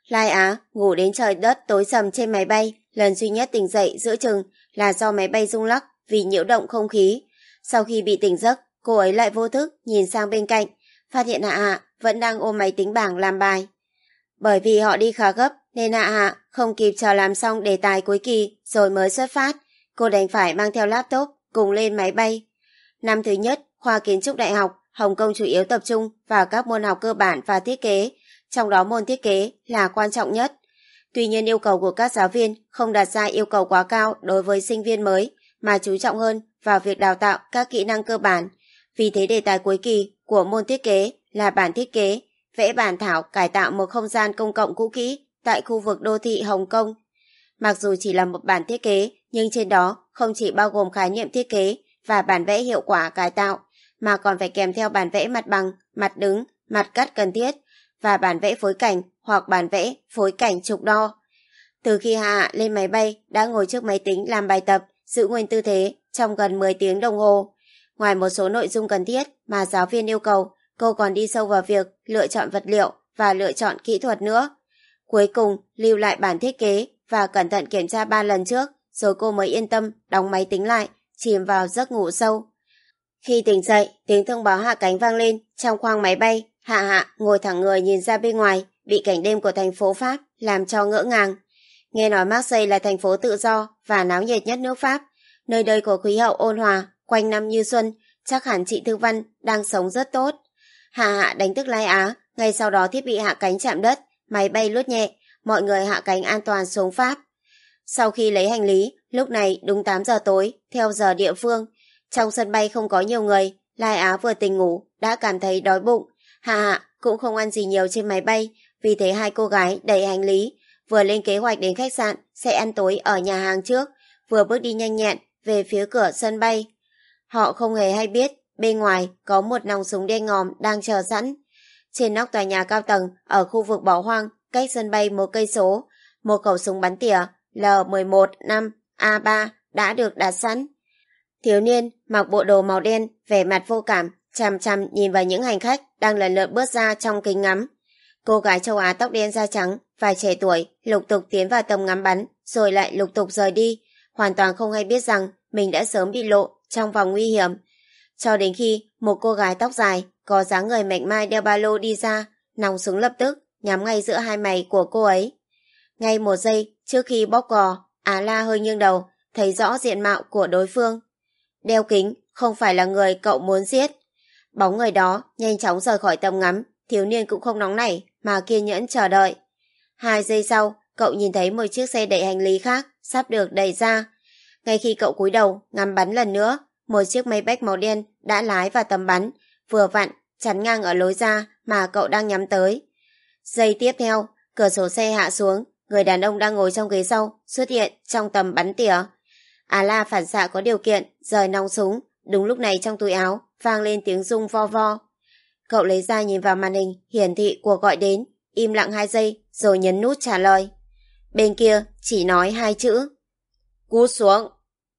Lai Á ngủ đến trời đất tối sầm trên máy bay, lần duy nhất tỉnh dậy giữa chừng là do máy bay rung lắc vì nhiễu động không khí. Sau khi bị tỉnh giấc, cô ấy lại vô thức nhìn sang bên cạnh, phát hiện Hạ Hạ vẫn đang ôm máy tính bảng làm bài. Bởi vì họ đi khá gấp nên Hạ Hạ không kịp chờ làm xong đề tài cuối kỳ rồi mới xuất phát. Cô đành phải mang theo laptop cùng lên máy bay. Năm thứ nhất, khoa kiến trúc đại học Hồng Kông chủ yếu tập trung vào các môn học cơ bản và thiết kế, trong đó môn thiết kế là quan trọng nhất. Tuy nhiên yêu cầu của các giáo viên không đặt ra yêu cầu quá cao đối với sinh viên mới, mà chú trọng hơn vào việc đào tạo các kỹ năng cơ bản. Vì thế đề tài cuối kỳ của môn thiết kế là bản thiết kế, vẽ bản thảo cải tạo một không gian công cộng cũ kỹ tại khu vực đô thị Hồng Kông. Mặc dù chỉ là một bản thiết kế, nhưng trên đó không chỉ bao gồm khái niệm thiết kế và bản vẽ hiệu quả cải tạo, mà còn phải kèm theo bản vẽ mặt bằng, mặt đứng, mặt cắt cần thiết và bản vẽ phối cảnh hoặc bản vẽ phối cảnh trục đo. Từ khi Hạ Hạ lên máy bay đã ngồi trước máy tính làm bài tập, giữ nguyên tư thế trong gần mười tiếng đồng hồ. Ngoài một số nội dung cần thiết mà giáo viên yêu cầu, cô còn đi sâu vào việc lựa chọn vật liệu và lựa chọn kỹ thuật nữa. Cuối cùng, lưu lại bản thiết kế và cẩn thận kiểm tra ba lần trước, rồi cô mới yên tâm đóng máy tính lại, chìm vào giấc ngủ sâu. Khi tỉnh dậy, tiếng thông báo hạ cánh vang lên trong khoang máy bay. Hạ Hạ ngồi thẳng người nhìn ra bên ngoài, bị cảnh đêm của thành phố Pháp làm cho ngỡ ngàng. Nghe nói Marseille là thành phố tự do và náo nhiệt nhất nước Pháp, nơi đây có khí hậu ôn hòa, quanh năm như xuân, chắc hẳn chị Thư Văn đang sống rất tốt. Hạ Hạ đánh thức Lai Á, ngay sau đó thiết bị hạ cánh chạm đất, máy bay lướt nhẹ, mọi người hạ cánh an toàn xuống Pháp. Sau khi lấy hành lý, lúc này đúng tám giờ tối, theo giờ địa phương. Trong sân bay không có nhiều người, Lai Á vừa tỉnh ngủ, đã cảm thấy đói bụng. Hạ Hạ cũng không ăn gì nhiều trên máy bay, vì thế hai cô gái đẩy hành lý, vừa lên kế hoạch đến khách sạn, sẽ ăn tối ở nhà hàng trước, vừa bước đi nhanh nhẹn về phía cửa sân bay. Họ không hề hay biết, bên ngoài có một nòng súng đen ngòm đang chờ sẵn. Trên nóc tòa nhà cao tầng, ở khu vực bỏ hoang, cách sân bay một cây số, một khẩu súng bắn tỉa L mười một năm A ba đã được đặt sẵn. Thiếu niên mặc bộ đồ màu đen, vẻ mặt vô cảm, chằm chằm nhìn vào những hành khách đang lần lượt bước ra trong kính ngắm. Cô gái châu Á tóc đen da trắng và trẻ tuổi lục tục tiến vào tầm ngắm bắn, rồi lại lục tục rời đi, hoàn toàn không hay biết rằng mình đã sớm bị lộ trong vòng nguy hiểm. Cho đến khi một cô gái tóc dài có dáng người mảnh mai đeo ba lô đi ra, nòng súng lập tức nhắm ngay giữa hai mày của cô ấy. Ngay một giây trước khi bóp cò, Á La hơi nghiêng đầu, thấy rõ diện mạo của đối phương. Đeo kính không phải là người cậu muốn giết. Bóng người đó nhanh chóng rời khỏi tầm ngắm, thiếu niên cũng không nóng nảy mà kiên nhẫn chờ đợi. Hai giây sau, cậu nhìn thấy một chiếc xe đẩy hành lý khác sắp được đẩy ra. Ngay khi cậu cúi đầu ngắm bắn lần nữa, một chiếc Maybach màu đen đã lái vào tầm bắn, vừa vặn chắn ngang ở lối ra mà cậu đang nhắm tới. Giây tiếp theo, cửa sổ xe hạ xuống, người đàn ông đang ngồi trong ghế sau xuất hiện trong tầm bắn tỉa. Á La phản xạ có điều kiện rời nòng súng. Đúng lúc này trong túi áo vang lên tiếng rung vo vo. Cậu lấy ra nhìn vào màn hình hiển thị cuộc gọi đến, im lặng hai giây rồi nhấn nút trả lời. Bên kia chỉ nói hai chữ: cút xuống.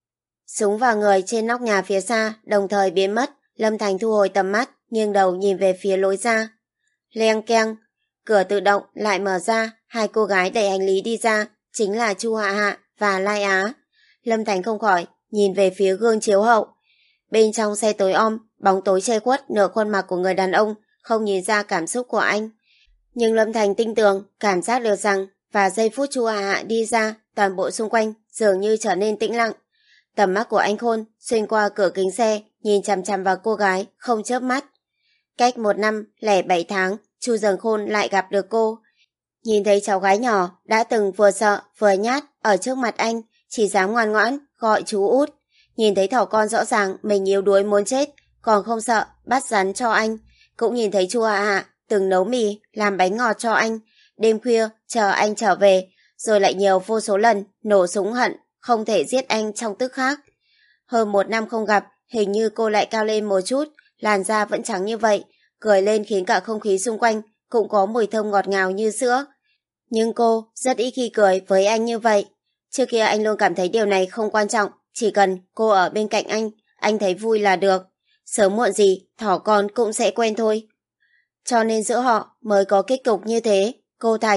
Súng vào người trên nóc nhà phía xa đồng thời biến mất. Lâm Thành thu hồi tầm mắt, nghiêng đầu nhìn về phía lối ra. Leng keng, cửa tự động lại mở ra. Hai cô gái đẩy hành lý đi ra, chính là Chu Hạ Hạ và Lai Á. Lâm Thành không khỏi nhìn về phía gương chiếu hậu. Bên trong xe tối om, bóng tối che khuất nửa khuôn mặt của người đàn ông, không nhìn ra cảm xúc của anh. Nhưng Lâm Thành tinh tường cảm giác được rằng và giây phút Chu Hạ Hạ đi ra, toàn bộ xung quanh dường như trở nên tĩnh lặng. Tầm mắt của anh Khôn xuyên qua cửa kính xe, nhìn chằm chằm vào cô gái không chớp mắt. Cách một năm lẻ bảy tháng, Chu Dần Khôn lại gặp được cô. Nhìn thấy cháu gái nhỏ đã từng vừa sợ vừa nhát ở trước mặt anh, chỉ dám ngoan ngoãn gọi chú út. Nhìn thấy thỏ con rõ ràng mình yếu đuối muốn chết, còn không sợ bắt rắn cho anh. Cũng nhìn thấy Chu Hạ Hạ từng nấu mì, làm bánh ngọt cho anh, đêm khuya chờ anh trở về, rồi lại nhiều vô số lần nổ súng hận không thể giết anh trong tức khắc. Hơn một năm không gặp, hình như cô lại cao lên một chút, làn da vẫn trắng như vậy, cười lên khiến cả không khí xung quanh cũng có mùi thơm ngọt ngào như sữa. Nhưng cô rất ít khi cười với anh như vậy. Trước kia anh luôn cảm thấy điều này không quan trọng, chỉ cần cô ở bên cạnh anh, anh thấy vui là được. Sớm muộn gì, thỏ con cũng sẽ quen thôi. Cho nên giữa họ mới có kết cục như thế, cô thà chết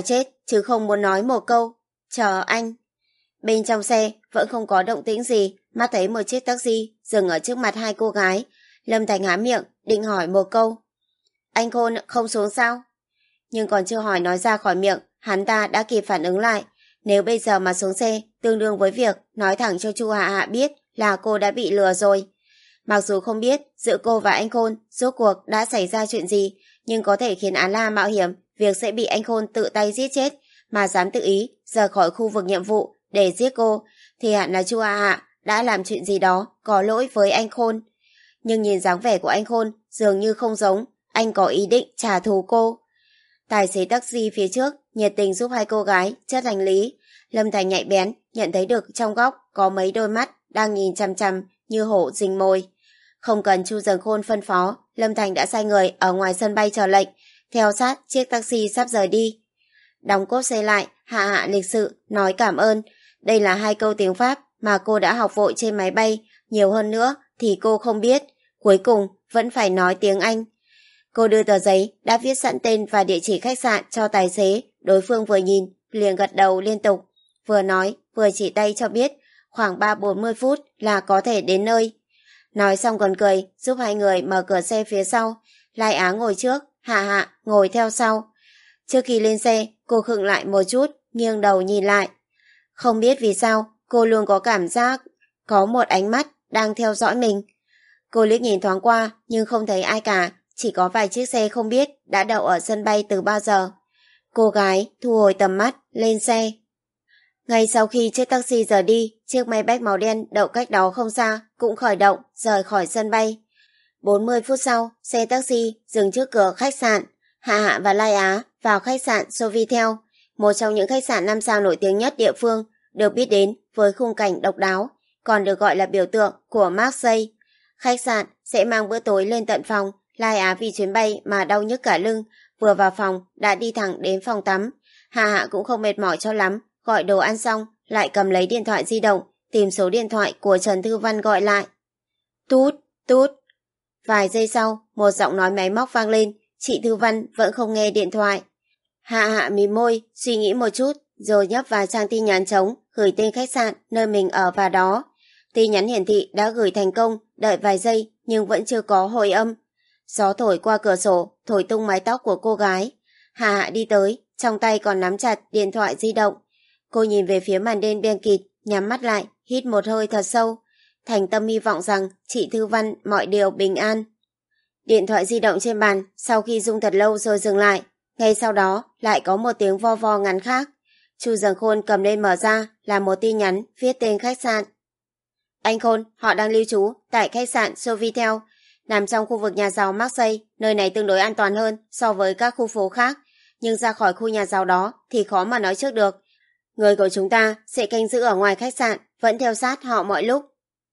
chứ không muốn nói một câu chờ anh. Bên trong xe vẫn không có động tĩnh gì, mắt thấy một chiếc taxi dừng ở trước mặt hai cô gái. Lâm Thành há miệng định hỏi một câu, anh Khôn không xuống sao? Nhưng còn chưa hỏi nói ra khỏi miệng, hắn ta đã kịp phản ứng lại. Nếu bây giờ mà xuống xe, tương đương với việc nói thẳng cho Chu Hạ Hạ biết là cô đã bị lừa rồi. Mặc dù không biết giữa cô và anh Khôn rốt cuộc đã xảy ra chuyện gì, nhưng có thể khiến Á La mạo hiểm việc sẽ bị anh Khôn tự tay giết chết, mà dám tự ý rời khỏi khu vực nhiệm vụ để giết cô, thì hẳn là Chu Hạ Hạ đã làm chuyện gì đó có lỗi với anh Khôn. Nhưng nhìn dáng vẻ của anh Khôn dường như không giống anh có ý định trả thù cô. Tài xế taxi phía trước nhiệt tình giúp hai cô gái chất hành lý. Lâm Thành nhạy bén nhận thấy được trong góc có mấy đôi mắt đang nhìn chằm chằm như hổ rình mồi. Không cần Chu Dần Khôn phân phó, Lâm Thành đã sai người ở ngoài sân bay chờ lệnh, theo sát chiếc taxi sắp rời đi. Đóng cốp xe lại, Hạ Hạ lịch sự nói cảm ơn. Đây là hai câu tiếng Pháp mà cô đã học vội trên máy bay, nhiều hơn nữa thì cô không biết, cuối cùng vẫn phải nói tiếng Anh. Cô đưa tờ giấy đã viết sẵn tên và địa chỉ khách sạn cho tài xế, đối phương vừa nhìn liền gật đầu liên tục, vừa nói vừa chỉ tay cho biết khoảng ba bốn mươi phút là có thể đến nơi. Nói xong còn cười giúp hai người mở cửa xe phía sau. Lai Á ngồi trước, Hạ Hạ ngồi theo sau. Trước khi lên xe, cô khựng lại một chút, nghiêng đầu nhìn lại. Không biết vì sao, cô luôn có cảm giác có một ánh mắt đang theo dõi mình. Cô liếc nhìn thoáng qua nhưng không thấy ai cả, chỉ có vài chiếc xe không biết đã đậu ở sân bay từ bao giờ. Cô gái thu hồi tầm mắt, lên xe. Ngay sau khi chiếc taxi rời đi, chiếc Maybach màu đen đậu cách đó không xa cũng khởi động, rời khỏi sân bay. bốn mươi phút sau, xe taxi dừng trước cửa khách sạn. Hạ Hạ và Lai Á vào khách sạn Sofitel, một trong những khách sạn năm sao nổi tiếng nhất địa phương, được biết đến với khung cảnh độc đáo, còn được gọi là biểu tượng của Marseille. Khách sạn sẽ mang bữa tối lên tận phòng. Lai Á vì chuyến bay mà đau nhức cả lưng, vừa vào phòng đã đi thẳng đến phòng tắm. Hạ Hạ cũng không mệt mỏi cho lắm, gọi đồ ăn xong lại cầm lấy điện thoại di động, tìm số điện thoại của Trần Thư Văn gọi lại. Tút, tút. Vài giây sau, một giọng nói máy móc vang lên, chị Thư Văn vẫn không nghe điện thoại. Hạ Hạ mím môi, suy nghĩ một chút, rồi nhấp vào trang tin nhắn trống, gửi tên khách sạn nơi mình ở vào đó. Tin nhắn hiển thị đã gửi thành công, đợi vài giây nhưng vẫn chưa có hồi âm. Gió thổi qua cửa sổ, thổi tung mái tóc của cô gái. Hạ Hạ đi tới, trong tay còn nắm chặt điện thoại di động. Cô nhìn về phía màn đêm đen kịt, nhắm mắt lại, hít một hơi thật sâu. Thành tâm hy vọng rằng chị Thư Văn mọi điều bình an. Điện thoại di động trên bàn sau khi rung thật lâu rồi dừng lại. Ngay sau đó lại có một tiếng vo vo ngắn khác. Chu Dần Khôn cầm lên mở ra là một tin nhắn viết tên khách sạn. Anh Khôn, họ đang lưu trú tại khách sạn Sofitel, nằm trong khu vực nhà giàu Marseille. Nơi này tương đối an toàn hơn so với các khu phố khác, nhưng ra khỏi khu nhà giàu đó thì khó mà nói trước được. Người của chúng ta sẽ canh giữ ở ngoài khách sạn, vẫn theo sát họ mọi lúc.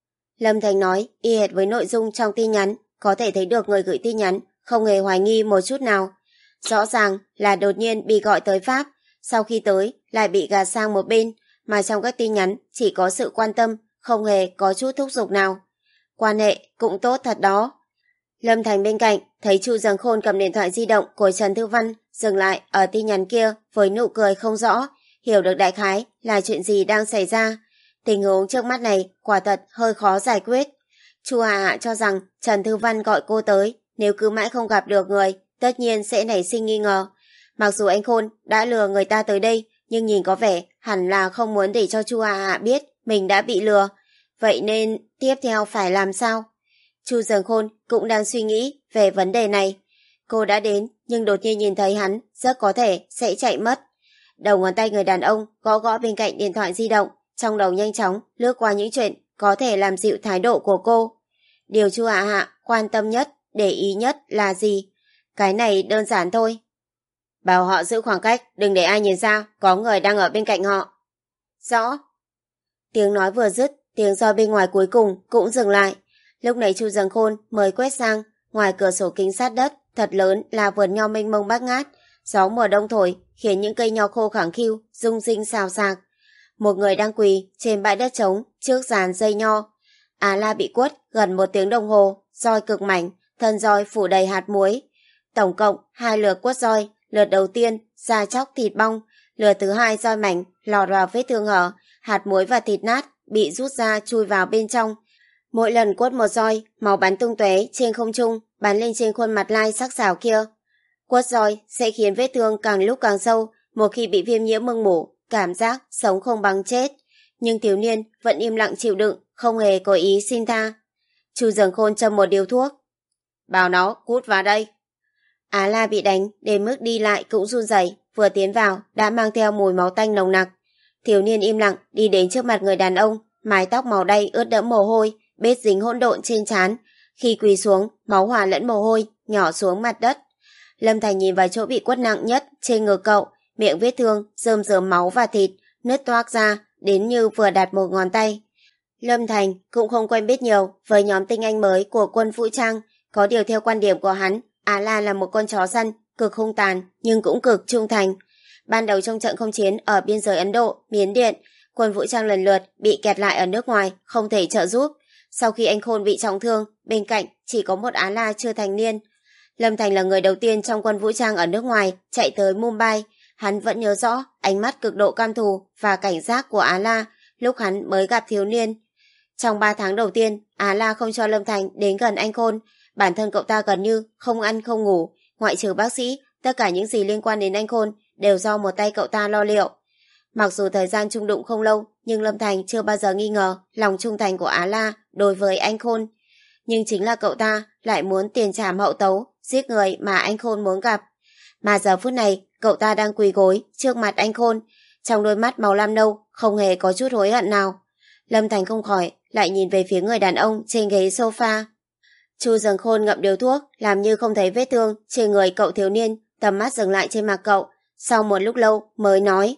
Lâm Thành nói y hệt với nội dung trong tin nhắn, có thể thấy được người gửi tin nhắn không hề hoài nghi một chút nào. Rõ ràng là đột nhiên bị gọi tới Pháp, sau khi tới lại bị gạt sang một bên, mà trong các tin nhắn chỉ có sự quan tâm, không hề có chút thúc giục nào. Quan hệ cũng tốt thật đó. Lâm Thành bên cạnh thấy Chu Dần Khôn cầm điện thoại di động của Trần Thư Văn dừng lại ở tin nhắn kia với nụ cười không rõ, hiểu được đại khái là chuyện gì đang xảy ra. Tình huống trước mắt này quả thật hơi khó giải quyết. Chu Hạ Hạ cho rằng Trần Thư Văn gọi cô tới, nếu cứ mãi không gặp được người, tất nhiên sẽ nảy sinh nghi ngờ. Mặc dù anh Khôn đã lừa người ta tới đây, nhưng nhìn có vẻ hẳn là không muốn để cho Chu Hạ Hạ biết mình đã bị lừa. Vậy nên tiếp theo phải làm sao? Chu Dần Khôn cũng đang suy nghĩ về vấn đề này. Cô đã đến nhưng đột nhiên nhìn thấy hắn rất có thể sẽ chạy mất. Đầu ngón tay người đàn ông gõ gõ bên cạnh điện thoại di động, trong đầu nhanh chóng lướt qua những chuyện có thể làm dịu thái độ của cô. Điều Chu Hạ Hạ quan tâm nhất, để ý nhất là gì? Cái này đơn giản thôi. Bảo họ giữ khoảng cách, đừng để ai nhìn ra có người đang ở bên cạnh họ. Rõ. Tiếng nói vừa dứt, tiếng roi bên ngoài cuối cùng cũng dừng lại. Lúc này Chu Dần Khôn mới quét sang, ngoài cửa sổ kính sát đất thật lớn là vườn nho mênh mông bát ngát. Gió mùa đông thổi khiến những cây nho khô khẳng khiu rung rinh xào xạc. Một người đang quỳ trên bãi đất trống trước dàn dây nho. Á La bị quất gần một tiếng đồng hồ, roi cực mảnh, thân roi phủ đầy hạt muối. Tổng cộng hai lượt quất roi, lượt đầu tiên da chóc thịt bong, Lửa thứ hai roi mảnh lọt vào vết thương hở, hạt muối và thịt nát bị rút ra chui vào bên trong. Mỗi lần quất một roi, máu bắn tung tóe trên không trung, bắn lên trên khuôn mặt Lai sắc sảo kia. Quất roi sẽ khiến vết thương càng lúc càng sâu, một khi bị viêm nhiễm mưng mủ, cảm giác sống không bằng chết. Nhưng thiếu niên vẫn im lặng chịu đựng, không hề có ý xin tha. Chu Dường Khôn châm một điếu thuốc. Bảo nó cút vào đây. Á La bị đánh đến mức đi lại cũng run rẩy, vừa tiến vào đã mang theo mùi máu tanh nồng nặc. Thiếu niên im lặng đi đến trước mặt người đàn ông, mái tóc màu đay ướt đẫm mồ hôi, bết dính hỗn độn trên trán. Khi quỳ xuống, máu hòa lẫn mồ hôi nhỏ xuống mặt đất. Lâm Thành nhìn vào chỗ bị quất nặng nhất trên ngực cậu, miệng vết thương rơm rớm máu và thịt, nứt toác ra đến như vừa đặt một ngón tay. Lâm Thành cũng không quen biết nhiều với nhóm tinh anh mới của quân vũ trang, có điều theo quan điểm của hắn, Á La là một con chó săn, cực hung tàn nhưng cũng cực trung thành. Ban đầu trong trận không chiến ở biên giới Ấn Độ, Miến Điện, quân vũ trang lần lượt bị kẹt lại ở nước ngoài, không thể trợ giúp. Sau khi anh Khôn bị trọng thương, bên cạnh chỉ có một Á La chưa thành niên. Lâm Thành là người đầu tiên trong quân vũ trang ở nước ngoài chạy tới Mumbai. Hắn vẫn nhớ rõ ánh mắt cực độ cam thù và cảnh giác của Á La lúc hắn mới gặp thiếu niên. Trong ba tháng đầu tiên, Á La không cho Lâm Thành đến gần anh Khôn. Bản thân cậu ta gần như không ăn không ngủ, ngoại trừ bác sĩ, tất cả những gì liên quan đến anh Khôn đều do một tay cậu ta lo liệu. Mặc dù thời gian chung đụng không lâu, nhưng Lâm Thành chưa bao giờ nghi ngờ lòng trung thành của Á La đối với anh Khôn. Nhưng chính là cậu ta lại muốn tiền trảm hậu tấu, giết người mà anh Khôn muốn gặp. Mà giờ phút này, cậu ta đang quỳ gối trước mặt anh Khôn, trong đôi mắt màu lam nâu không hề có chút hối hận nào. Lâm Thành không khỏi lại nhìn về phía người đàn ông trên ghế sofa. Chu Dường Khôn ngậm điếu thuốc, làm như không thấy vết thương trên người cậu thiếu niên, tầm mắt dừng lại trên mặt cậu, sau một lúc lâu mới nói: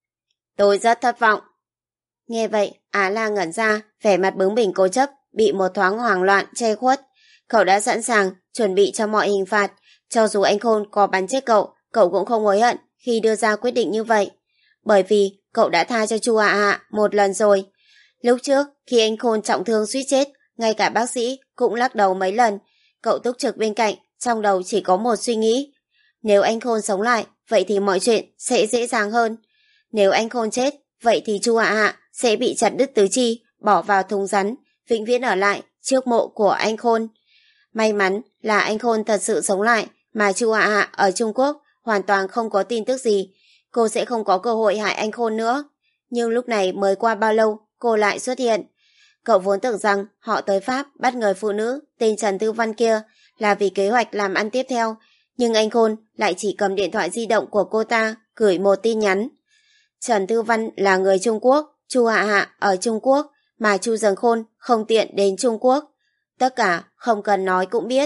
Tôi rất thất vọng. Nghe vậy, Á La ngẩn ra, vẻ mặt bướng bỉnh cố chấp bị một thoáng hoảng loạn che khuất. Cậu đã sẵn sàng chuẩn bị cho mọi hình phạt, cho dù anh Khôn có bắn chết cậu, cậu cũng không hối hận khi đưa ra quyết định như vậy. Bởi vì cậu đã tha cho Chu Hạ Hạ một lần rồi. Lúc trước, khi anh Khôn trọng thương suýt chết, ngay cả bác sĩ cũng lắc đầu mấy lần. Cậu túc trực bên cạnh, trong đầu chỉ có một suy nghĩ: nếu anh Khôn sống lại, vậy thì mọi chuyện sẽ dễ dàng hơn. Nếu anh Khôn chết, vậy thì Chu Hạ Hạ sẽ bị chặt đứt tứ chi, bỏ vào thùng rắn, vĩnh viễn ở lại trước mộ của anh Khôn. May mắn là anh Khôn thật sự sống lại, mà Chu Hạ Hạ ở Trung Quốc hoàn toàn không có tin tức gì. Cô sẽ không có cơ hội hại anh Khôn nữa. Nhưng lúc này mới qua bao lâu, cô lại xuất hiện. Cậu vốn tưởng rằng họ tới Pháp bắt người phụ nữ tên Trần Tư Văn kia là vì kế hoạch làm ăn tiếp theo, nhưng anh Khôn lại chỉ cầm điện thoại di động của cô ta gửi một tin nhắn. Trần Tư Văn là người Trung Quốc, Chu Hạ Hạ ở Trung Quốc, mà Chu Dường Khôn không tiện đến Trung Quốc. Tất cả không cần nói cũng biết.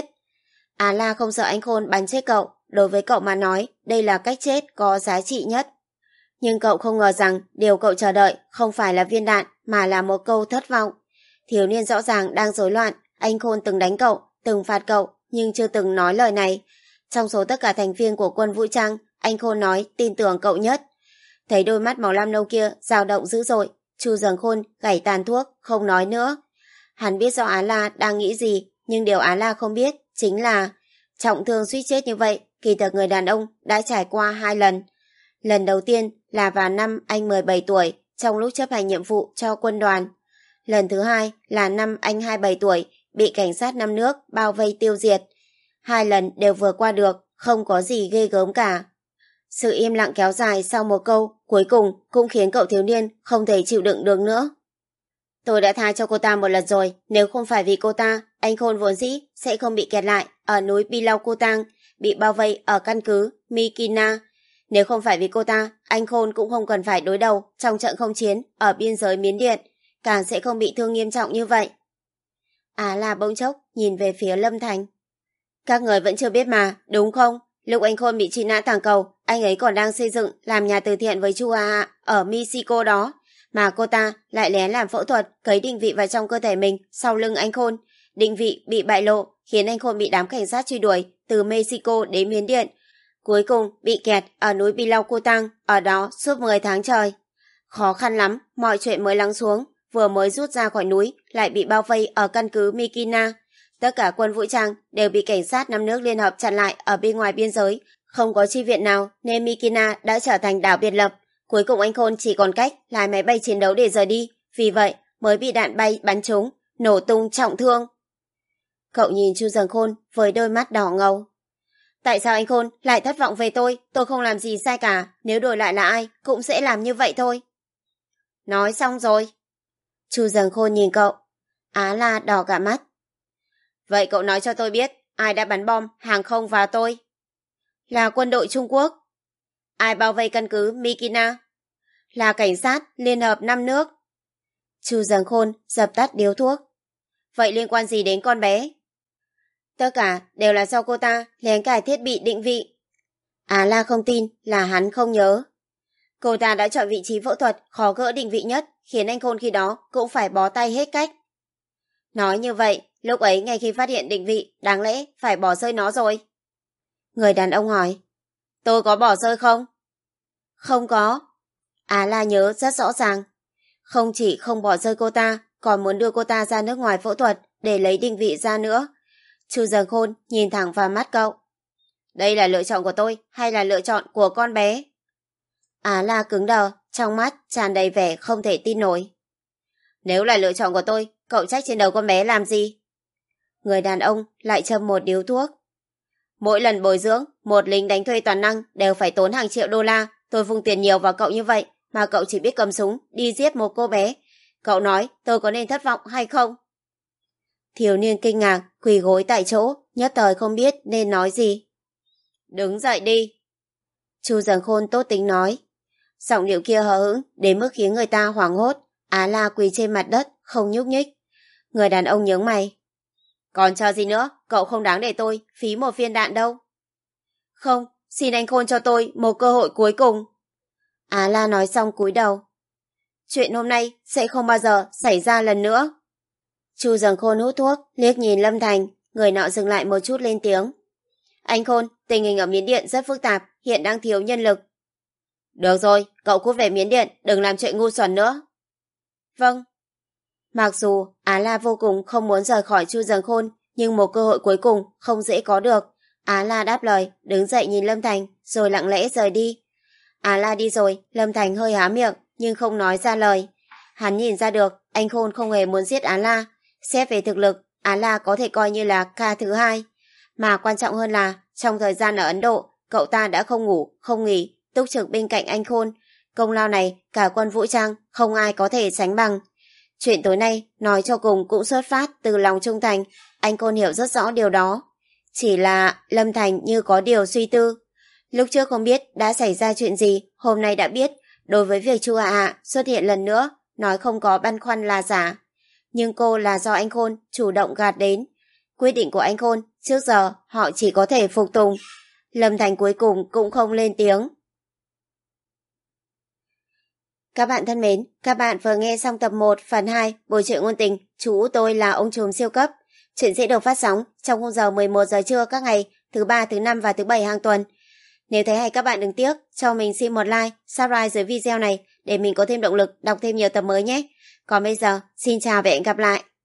Á La không sợ anh Khôn bắn chết cậu, đối với cậu mà nói đây là cách chết có giá trị nhất. Nhưng cậu không ngờ rằng điều cậu chờ đợi không phải là viên đạn mà là một câu thất vọng. Thiếu niên rõ ràng đang rối loạn, anh Khôn từng đánh cậu, từng phạt cậu, nhưng chưa từng nói lời này. Trong số tất cả thành viên của quân vũ trang, anh Khôn nói tin tưởng cậu nhất. Thấy đôi mắt màu lam nâu kia dao động dữ dội, Chu Dường Khôn gảy tàn thuốc, không nói nữa. Hắn biết rõ Á La đang nghĩ gì, nhưng điều Á La không biết chính là trọng thương suýt chết như vậy, kỳ thực người đàn ông đã trải qua hai lần. Lần đầu tiên là vào năm anh mười bảy tuổi, trong lúc chấp hành nhiệm vụ cho quân đoàn. Lần thứ hai là năm anh hai mươi bảy tuổi, bị cảnh sát năm nước bao vây tiêu diệt. Hai lần đều vừa qua được, không có gì ghê gớm cả. Sự im lặng kéo dài sau một câu, cuối cùng cũng khiến cậu thiếu niên không thể chịu đựng được nữa. Tôi đã tha cho cô ta một lần rồi, nếu không phải vì cô ta, anh Khôn vốn dĩ sẽ không bị kẹt lại ở núi Pilau Kutang, bị bao vây ở căn cứ Mikina. Nếu không phải vì cô ta, anh Khôn cũng không cần phải đối đầu trong trận không chiến ở biên giới Miến Điện, càng sẽ không bị thương nghiêm trọng như vậy. Á La bỗng chốc nhìn về phía Lâm Thành. Các người vẫn chưa biết mà, đúng không? Lúc anh Khôn bị truy nã toàn cầu, anh ấy còn đang xây dựng làm nhà từ thiện với Chu Hạ Hạ ở Mexico đó, mà cô ta lại lén làm phẫu thuật cấy định vị vào trong cơ thể mình sau lưng anh Khôn. Định vị bị bại lộ, khiến anh Khôn bị đám cảnh sát truy đuổi từ Mexico đến Miến Điện. Cuối cùng bị kẹt ở núi Pilau Kutang, ở đó suốt mười tháng trời. Khó khăn lắm, mọi chuyện mới lắng xuống, vừa mới rút ra khỏi núi lại bị bao vây ở căn cứ Mikina. Tất cả quân vũ trang đều bị cảnh sát năm nước liên hợp chặn lại ở bên ngoài biên giới, không có chi viện nào nên Mikina đã trở thành đảo biệt lập. Cuối cùng anh Khôn chỉ còn cách lái máy bay chiến đấu để rời đi, vì vậy mới bị đạn bay bắn trúng, nổ tung trọng thương. Cậu nhìn Chu Dần Khôn với đôi mắt đỏ ngầu. Tại sao anh Khôn lại thất vọng về tôi? Tôi không làm gì sai cả, nếu đổi lại là ai cũng sẽ làm như vậy thôi. Nói xong rồi. Chu Dần Khôn nhìn cậu. Á La đỏ cả mắt. Vậy cậu nói cho tôi biết ai đã bắn bom hàng không vào tôi? Là quân đội Trung Quốc. Ai bao vây căn cứ Mikina? Là cảnh sát Liên hợp năm nước. Chu Dần Khôn dập tắt điếu thuốc. Vậy liên quan gì đến con bé? Tất cả đều là do cô ta lén cài thiết bị định vị. Á La không tin là hắn không nhớ. Cô ta đã chọn vị trí phẫu thuật khó gỡ định vị nhất, khiến anh Khôn khi đó cũng phải bó tay hết cách. Nói như vậy, lúc ấy ngay khi phát hiện định vị, đáng lẽ phải bỏ rơi nó rồi. Người đàn ông hỏi. Tôi có bỏ rơi không? Không có. Á La nhớ rất rõ ràng. Không chỉ không bỏ rơi cô ta, còn muốn đưa cô ta ra nước ngoài phẫu thuật để lấy định vị ra nữa. Chu Dần Khôn nhìn thẳng vào mắt cậu. Đây là lựa chọn của tôi hay là lựa chọn của con bé? Á La cứng đờ, trong mắt tràn đầy vẻ không thể tin nổi. Nếu là lựa chọn của tôi, cậu trách trên đầu con bé làm gì? Người đàn ông lại châm một điếu thuốc. Mỗi lần bồi dưỡng, một lính đánh thuê toàn năng đều phải tốn hàng triệu đô la. Tôi vung tiền nhiều vào cậu như vậy, mà cậu chỉ biết cầm súng, đi giết một cô bé. Cậu nói tôi có nên thất vọng hay không? Thiếu niên kinh ngạc, quỳ gối tại chỗ, nhất thời không biết nên nói gì. Đứng dậy đi. Chu Dần Khôn tốt tính nói. Giọng điệu kia hờ hững đến mức khiến người ta hoảng hốt. Á La quỳ trên mặt đất, không nhúc nhích. Người đàn ông nhướng mày. Còn chờ gì nữa, cậu không đáng để tôi phí một viên đạn đâu. Không, xin anh Khôn cho tôi một cơ hội cuối cùng. Á La nói xong cúi đầu. Chuyện hôm nay sẽ không bao giờ xảy ra lần nữa. Chu Dần Khôn hút thuốc, liếc nhìn Lâm Thành, người nọ dừng lại một chút lên tiếng. Anh Khôn, tình hình ở Miến Điện rất phức tạp, hiện đang thiếu nhân lực. Được rồi, cậu cút về Miến Điện, đừng làm chuyện ngu xuẩn nữa. Vâng. Mặc dù Á La vô cùng không muốn rời khỏi Chu Dần Khôn, nhưng một cơ hội cuối cùng không dễ có được. Á La đáp lời, đứng dậy nhìn Lâm Thành, rồi lặng lẽ rời đi. Á La đi rồi, Lâm Thành hơi há miệng, nhưng không nói ra lời. Hắn nhìn ra được, anh Khôn không hề muốn giết Á La. Xét về thực lực, Á La có thể coi như là ca thứ hai. Mà quan trọng hơn là, trong thời gian ở Ấn Độ, cậu ta đã không ngủ, không nghỉ, túc trực bên cạnh anh Khôn. Công lao này, cả quân vũ trang, không ai có thể sánh bằng. Chuyện tối nay, nói cho cùng cũng xuất phát từ lòng trung thành, anh Khôn hiểu rất rõ điều đó. Chỉ là Lâm Thành như có điều suy tư. Lúc trước không biết đã xảy ra chuyện gì, hôm nay đã biết, đối với việc Chu Hạ Hạ xuất hiện lần nữa, nói không có băn khoăn là giả. Nhưng cô là do anh Khôn chủ động gạt đến. Quyết định của anh Khôn, trước giờ họ chỉ có thể phục tùng. Lâm Thành cuối cùng cũng không lên tiếng. Các bạn thân mến, các bạn vừa nghe xong tập một phần hai Bộ truyện ngôn tình Chú Tôi Là Ông Trùm Siêu Cấp. Chuyện sẽ được phát sóng trong khung giờ mười một giờ trưa các ngày thứ ba, thứ năm và thứ bảy hàng tuần. Nếu thấy hay các bạn đừng tiếc cho mình xin một like, subscribe dưới video này để mình có thêm động lực đọc thêm nhiều tập mới nhé. Còn bây giờ, xin chào và hẹn gặp lại.